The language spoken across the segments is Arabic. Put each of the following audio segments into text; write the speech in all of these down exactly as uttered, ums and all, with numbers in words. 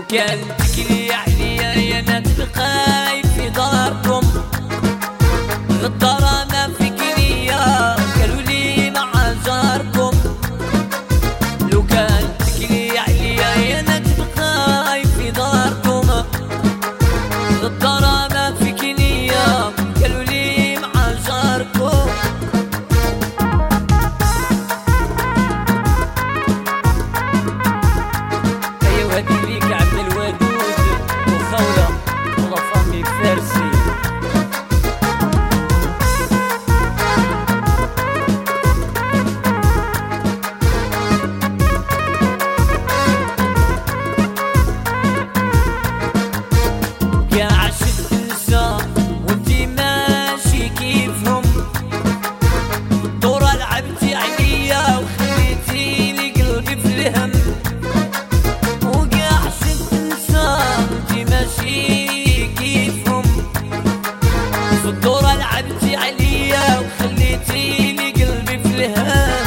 كان تكلي عليا يا ناس بخايف في داركم غدارة ما فيك نية قالوا لي مع جاركم. لو كان تكلي عليا يا ناس بخايف في داركم غدارة ما فيك نية قالوا لي مع جاركم. ايوا هادي ليك عبد الودود وخولة ولا فامي فارسي. يا عشت تنسى وانتي ماشي كيفهم الدورة لعبتي عليا وخليتيني قلبي في الهم. ويا عشت تنسى وانتي ماشي كيفهم في الدورة لعبتي عليا وخليتيني قلبي في الهم.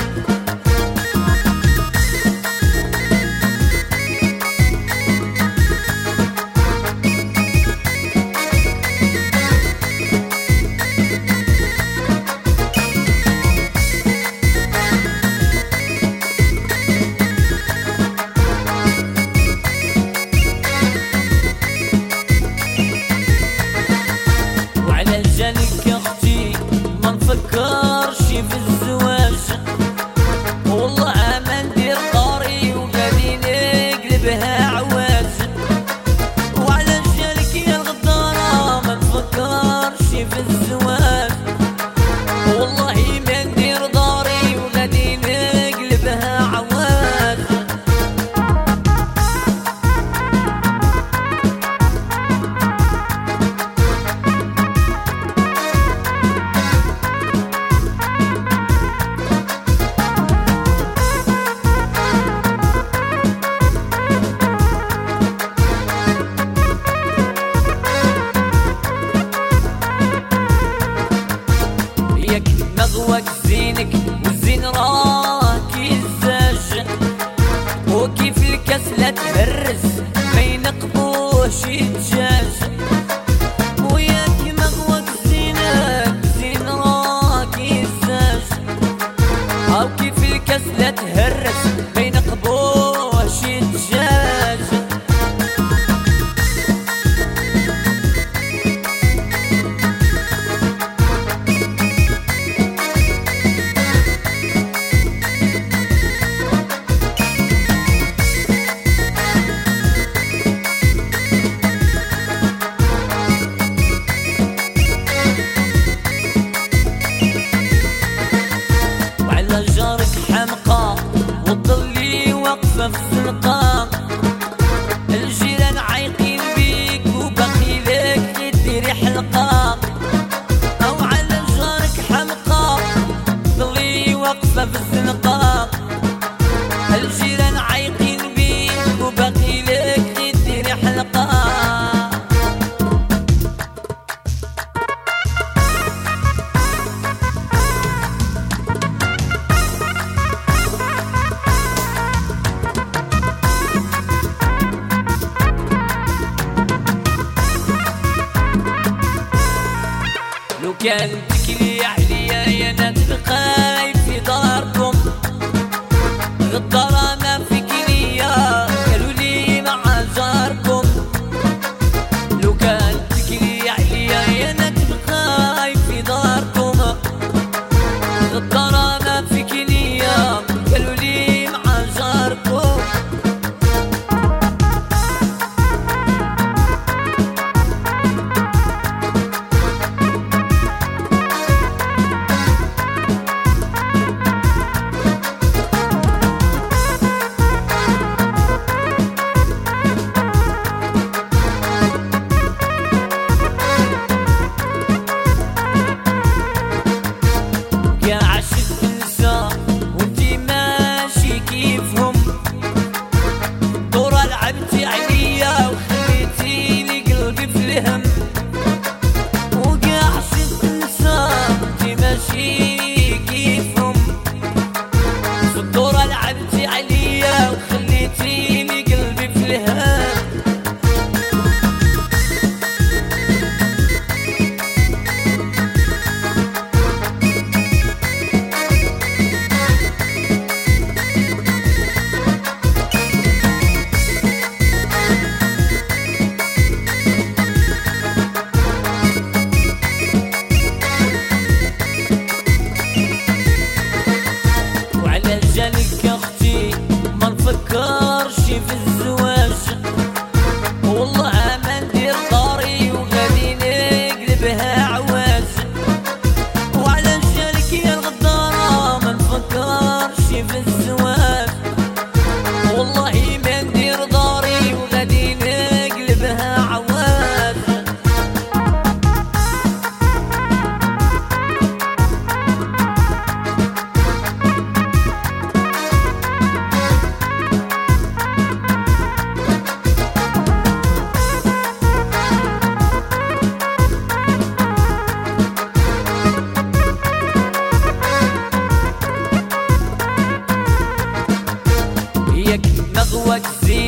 وعلى جالك يا اختي ما نفكرش في الزواج والله ما ندير طاري وغادي نقلبها عواج. وعلى جالك يا الغدارة ما نفكرش في الزواج والله ما ندير داري وغادي نقلبها عواج. ياك مغواك زينك والزين راكي الزاج وكيف الكاس لا تهرس ما ينقبوش الدجاج. وياك مغواك زينك زين راكي الزاج او كيف الكاس لا تهرس ما ينقبوش الدجاج. وعلى جارك حمقى وتضلي واقفة في الزنقة الجيران عايقين بيك وباقي لك ديري حلقة. أو على جارك حمقى تضلي واقفة في الزنقة الجيران عايقين بيك وباقي لك ديري حلقة. لو كان تكلي عليا يا ناس بخايف في داركم غدارة ما فيك نية قالوا لي مع جاركم. لو كان تكلي عليا يا ناس بخايف في داركم غدارة ما فيك نية قالوا لي مع جاركم.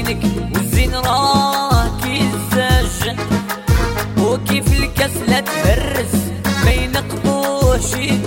زينك والزين راك يزاج، وكيف الكاس لا تهرس ما ينقضوش